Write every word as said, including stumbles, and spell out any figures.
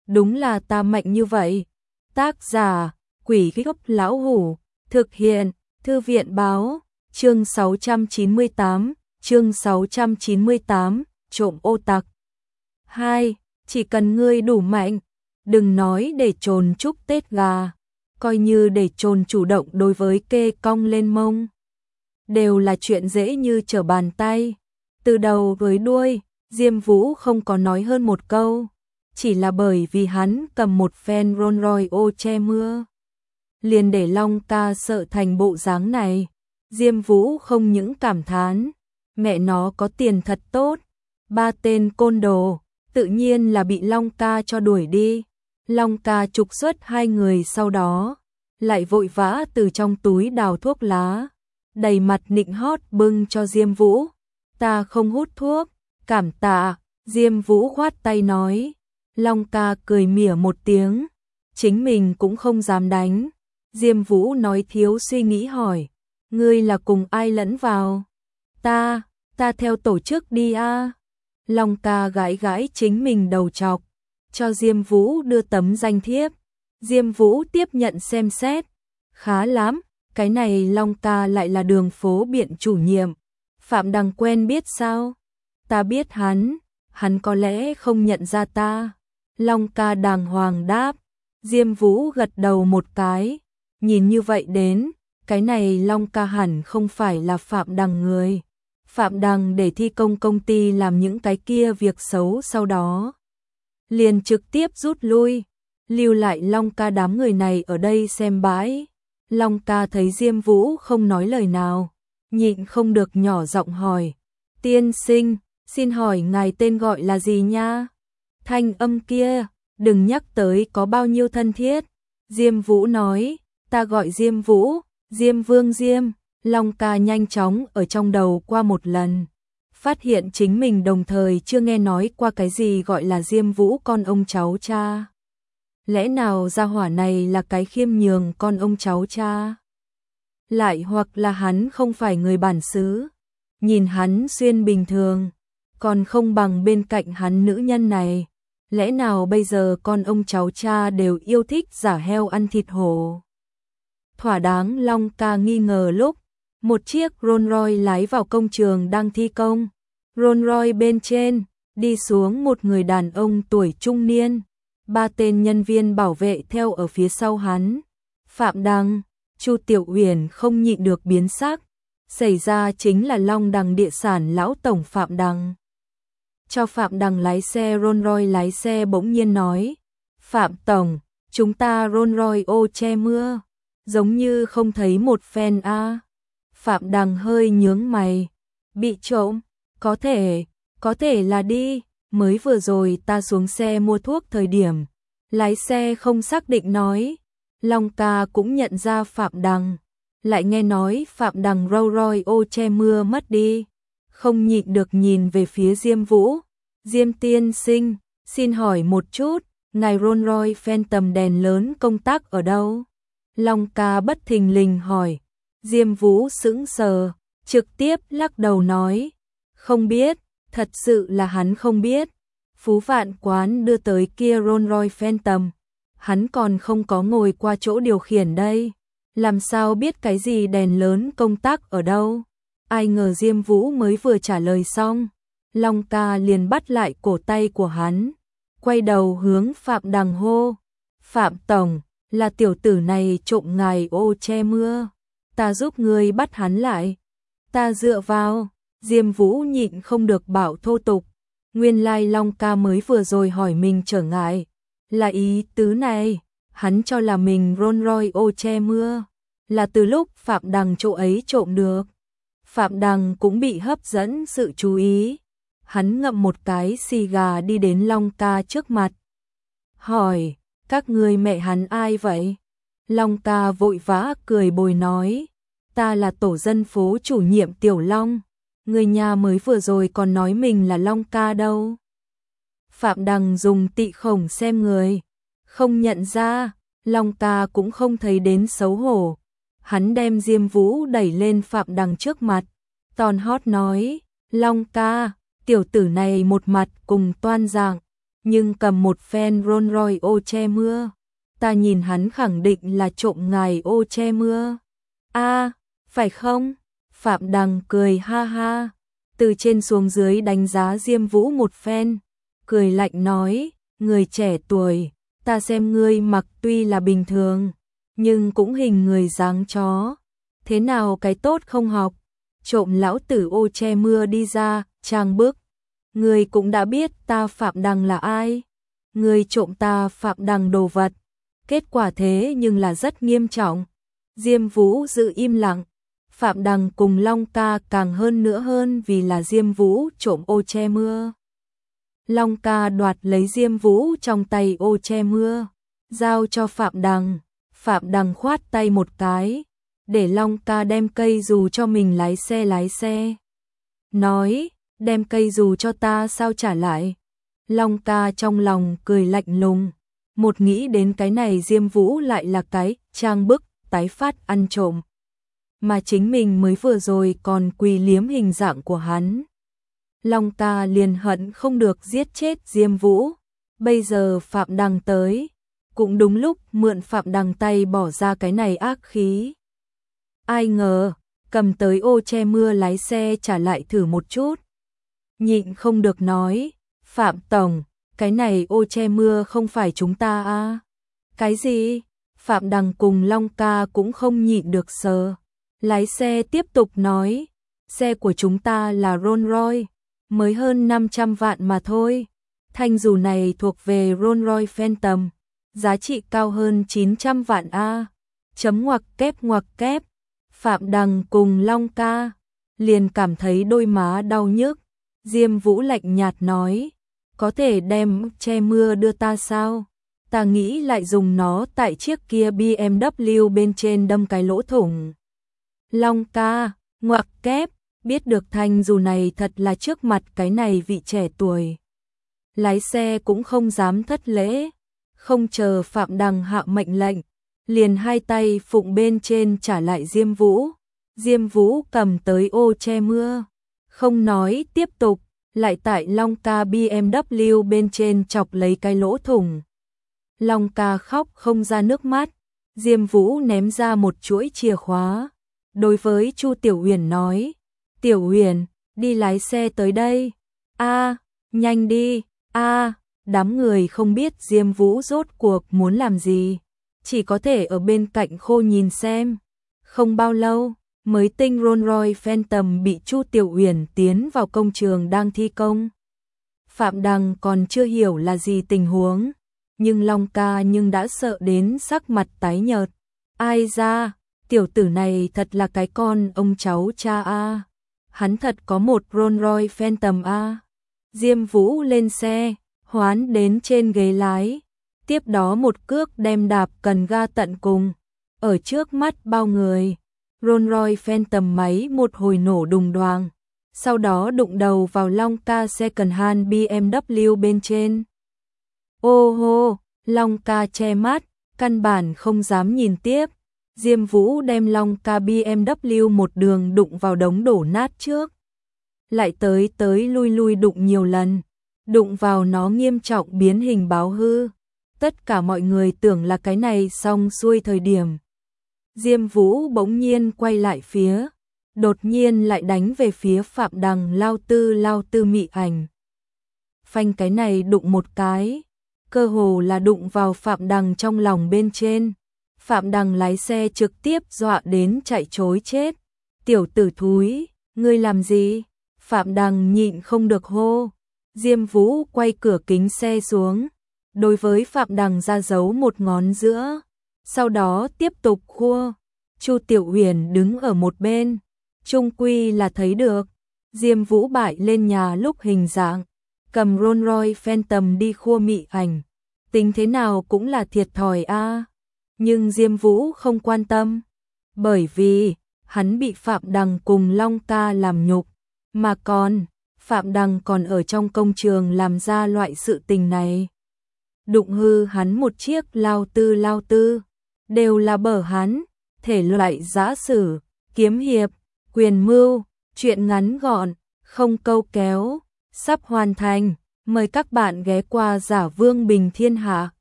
đúng là ta mạnh như vậy. Tác giả, Quỷ Gốc Lão Hủ, thực hiện, Thư viện báo, chương sáu trăm chín mươi tám, chương sáu trăm chín mươi tám, trộm ô tặc. hai. Chỉ cần ngươi đủ mạnh, đừng nói để trồn chúc Tết gà, coi như để trồn chủ động đối với kê cong lên mông. Đều là chuyện dễ như trở bàn tay. Từ đầu với đuôi, Diêm Vũ không có nói hơn một câu, chỉ là bởi vì hắn cầm một phen Rolls Royce ô che mưa. Liền để Long ca sợ thành bộ dáng này. Diêm Vũ không những cảm thán, mẹ nó có tiền thật tốt, ba tên côn đồ, tự nhiên là bị Long ca cho đuổi đi. Long ca trục xuất hai người sau đó, lại vội vã từ trong túi đào thuốc lá, đầy mặt nịnh hót bưng cho Diêm Vũ. Ta không hút thuốc, cảm tạ. Diêm Vũ khoát tay nói. Long ca cười mỉa một tiếng, chính mình cũng không dám đánh. Diêm Vũ nói thiếu suy nghĩ hỏi, ngươi là cùng ai lẫn vào? Ta, ta theo tổ chức đi a. Long ca gãi gãi chính mình đầu trọc, cho Diêm Vũ đưa tấm danh thiếp. Diêm Vũ tiếp nhận xem xét, khá lắm, cái này Long ca lại là đường phố biện chủ nhiệm. Phạm Đằng quen biết sao? Ta biết hắn, hắn có lẽ không nhận ra ta. Long ca đàng hoàng đáp. Diêm Vũ gật đầu một cái, nhìn như vậy đến, cái này Long ca hẳn không phải là Phạm Đằng người. Phạm Đằng để thi công công ty làm những cái kia việc xấu, sau đó liền trực tiếp rút lui, lưu lại Long ca đám người này ở đây xem bãi. Long ca thấy Diêm Vũ không nói lời nào, nhịn không được nhỏ giọng hỏi, tiên sinh, xin hỏi ngài tên gọi là gì nha? Thanh âm kia, đừng nhắc tới có bao nhiêu thân thiết. Diêm Vũ nói, ta gọi Diêm Vũ, Diêm Vương Diêm. Long ca nhanh chóng ở trong đầu qua một lần, phát hiện chính mình đồng thời chưa nghe nói qua cái gì gọi là Diêm Vũ con ông cháu cha. Lẽ nào gia hỏa này là cái khiêm nhường con ông cháu cha? Lại hoặc là hắn không phải người bản xứ, nhìn hắn xuyên bình thường, còn không bằng bên cạnh hắn nữ nhân này. Lẽ nào bây giờ con ông cháu cha đều yêu thích giả heo ăn thịt hổ? Thỏa đáng Long ca nghi ngờ lúc một chiếc Rolls Royce lái vào công trường đang thi công. Rolls Royce bên trên đi xuống một người đàn ông tuổi trung niên, ba tên nhân viên bảo vệ theo ở phía sau hắn. Phạm Đằng, Chu Tiểu Uyển không nhịn được biến sắc, xảy ra chính là Long Đằng địa sản lão tổng Phạm Đằng. Cho Phạm Đằng lái xe Rolls Royce lái xe bỗng nhiên nói, Phạm tổng, chúng ta Rolls Royce ô che mưa, giống như không thấy một phen a. Phạm Đằng hơi nhướng mày, bị trộm, có thể, có thể là đi, mới vừa rồi ta xuống xe mua thuốc thời điểm, lái xe không xác định nói. Long ca cũng nhận ra Phạm Đằng, lại nghe nói Phạm Đằng Rolls Royce ô che mưa mất đi, không nhịn được nhìn về phía Diêm Vũ. Diêm tiên sinh, xin hỏi một chút, ngài Rolls Royce Phantom đèn lớn công tác ở đâu? Long ca bất thình lình hỏi. Diêm Vũ sững sờ, trực tiếp lắc đầu nói, không biết, thật sự là hắn không biết. Phú Vạn Quán đưa tới kia Rolls Royce Phantom, hắn còn không có ngồi qua chỗ điều khiển đây, làm sao biết cái gì đèn lớn công tác ở đâu? Ai ngờ Diêm Vũ mới vừa trả lời xong, Long ca liền bắt lại cổ tay của hắn, quay đầu hướng Phạm Đằng hô, Phạm tổng, là tiểu tử này trộm ngài ô che mưa, ta giúp ngươi bắt hắn lại. Ta dựa vào. Diêm Vũ nhịn không được bảo thô tục, nguyên lai Long ca mới vừa rồi hỏi mình trở ngại, là ý tứ này. Hắn cho là mình Rolls Royce ô che mưa là từ lúc Phạm Đằng chỗ ấy trộm được. Phạm Đằng cũng bị hấp dẫn sự chú ý, hắn ngậm một cái xì gà đi đến Long ca trước mặt, hỏi, các ngươi mẹ hắn ai vậy? Long ca vội vã cười bồi nói, ta là tổ dân phố chủ nhiệm Tiểu Long, người nhà mới vừa rồi còn nói mình là Long ca đâu. Phạm Đằng dùng tị khổng xem người, không nhận ra. Long ca cũng không thấy đến xấu hổ, hắn đem Diêm Vũ đẩy lên Phạm Đằng trước mặt, ton hót nói, Long ca, tiểu tử này một mặt cùng toan dạng, nhưng cầm một phen Rolls Royce ô che mưa. Ta nhìn hắn khẳng định là trộm ngài ô che mưa. A, phải không? Phạm Đằng cười ha ha, từ trên xuống dưới đánh giá Diêm Vũ một phen, cười lạnh nói, người trẻ tuổi, ta xem ngươi mặc tuy là bình thường, nhưng cũng hình người dáng chó. Thế nào cái tốt không học, trộm lão tử ô che mưa đi ra, trang bức. Ngươi cũng đã biết ta Phạm Đằng là ai. Ngươi trộm ta Phạm Đằng đồ vật. Kết quả thế nhưng là rất nghiêm trọng. Diêm Vũ giữ im lặng. Phạm Đằng cùng Long Ca càng hơn nữa hơn vì là Diêm Vũ trộm ô che mưa. Long Ca đoạt lấy Diêm Vũ trong tay ô che mưa, giao cho Phạm Đằng. Phạm Đằng khoát tay một cái, để Long Ca đem cây dù cho mình lái xe lái xe. Nói, đem cây dù cho ta sao trả lại. Long Ca trong lòng cười lạnh lùng, một nghĩ đến cái này Diêm Vũ lại là cái trang bức, tái phát ăn trộm. Mà chính mình mới vừa rồi còn quỳ liếm hình dạng của hắn. Long Ca liền hận không được giết chết Diêm Vũ. Bây giờ Phạm Đằng tới, cũng đúng lúc mượn Phạm Đằng tay bỏ ra cái này ác khí. Ai ngờ, cầm tới ô che mưa lái xe trả lại thử một chút. Nhịn không được nói, Phạm Tổng, cái này ô che mưa không phải chúng ta à? Cái gì? Phạm Đằng cùng Long Ca cũng không nhịn được sờ. Lái xe tiếp tục nói, xe của chúng ta là Rolls Royce, mới hơn năm trăm vạn mà thôi. Thanh dù này thuộc về Rolls Royce Phantom, giá trị cao hơn chín trăm vạn a. Chấm ngoặc kép ngoặc kép. Phạm Đằng cùng Long Ca liền cảm thấy đôi má đau nhức. Diêm Vũ lạnh nhạt nói, có thể đem che mưa đưa ta sao? Ta nghĩ lại dùng nó tại chiếc kia bê em vê bên trên đâm cái lỗ thủng. Long Ca, ngoặc kép, biết được thanh dù này thật là trước mặt cái này vị trẻ tuổi. Lái xe cũng không dám thất lễ, không chờ Phạm Đằng hạ mệnh lệnh, liền hai tay phụng bên trên trả lại Diêm Vũ. Diêm Vũ cầm tới ô che mưa, không nói tiếp tục, lại tại Long Ca bê em vê bên trên chọc lấy cái lỗ thủng. Long Ca khóc không ra nước mắt, Diêm Vũ ném ra một chuỗi chìa khóa. Đối với Chu Tiểu Uyển nói, Tiểu Uyển, đi lái xe tới đây. A, nhanh đi. A, đám người không biết Diêm Vũ rốt cuộc muốn làm gì, chỉ có thể ở bên cạnh khô nhìn xem. Không bao lâu, mới tinh Rolls Royce Phantom bị Chu Tiểu Uyển tiến vào công trường đang thi công. Phạm Đằng còn chưa hiểu là gì tình huống, nhưng Long Ca nhưng đã sợ đến sắc mặt tái nhợt. Ai ra, tiểu tử này thật là cái con ông cháu cha a. Hắn thật có một Rolls Royce Phantom a. Diêm Vũ lên xe, hoán đến trên ghế lái, tiếp đó một cước đem đạp cần ga tận cùng. Ở trước mắt bao người, Rolls Royce Phantom máy một hồi nổ đùng đoàng, sau đó đụng đầu vào Long Ca second hand bê em vê bên trên. Ô hô, Long Ca che mắt, căn bản không dám nhìn tiếp. Diêm Vũ đem Long Ca bê em vê một đường đụng vào đống đổ nát trước. Lại tới tới lui lui đụng nhiều lần, đụng vào nó nghiêm trọng biến hình báo hư. Tất cả mọi người tưởng là cái này xong xuôi thời điểm. Diêm Vũ bỗng nhiên quay lại phía, đột nhiên lại đánh về phía Phạm Đằng lao tư lao tư mị ảnh. Phanh cái này đụng một cái, cơ hồ là đụng vào Phạm Đằng trong lòng bên trên. Phạm Đằng lái xe trực tiếp dọa đến chạy trối chết. Tiểu tử thúi, ngươi làm gì? Phạm Đằng nhịn không được hô. Diêm Vũ quay cửa kính xe xuống, đối với Phạm Đằng ra dấu một ngón giữa, sau đó tiếp tục khua. Chu Tiểu Uyển đứng ở một bên, chung quy là thấy được Diêm Vũ bại lên nhà lúc hình dạng, cầm Rolls Royce Phantom đi khua mị ảnh, tính thế nào cũng là thiệt thòi a. Nhưng Diêm Vũ không quan tâm, bởi vì hắn bị Phạm Đằng cùng Long Ca làm nhục, mà còn Phạm Đằng còn ở trong công trường làm ra loại sự tình này. Đụng hư hắn một chiếc lao tư lao tư, đều là bở hắn, thể loại giã sử, kiếm hiệp, quyền mưu, chuyện ngắn gọn, không câu kéo, sắp hoàn thành, Mời các bạn ghé qua Giả Vương Bình Thiên Hạ.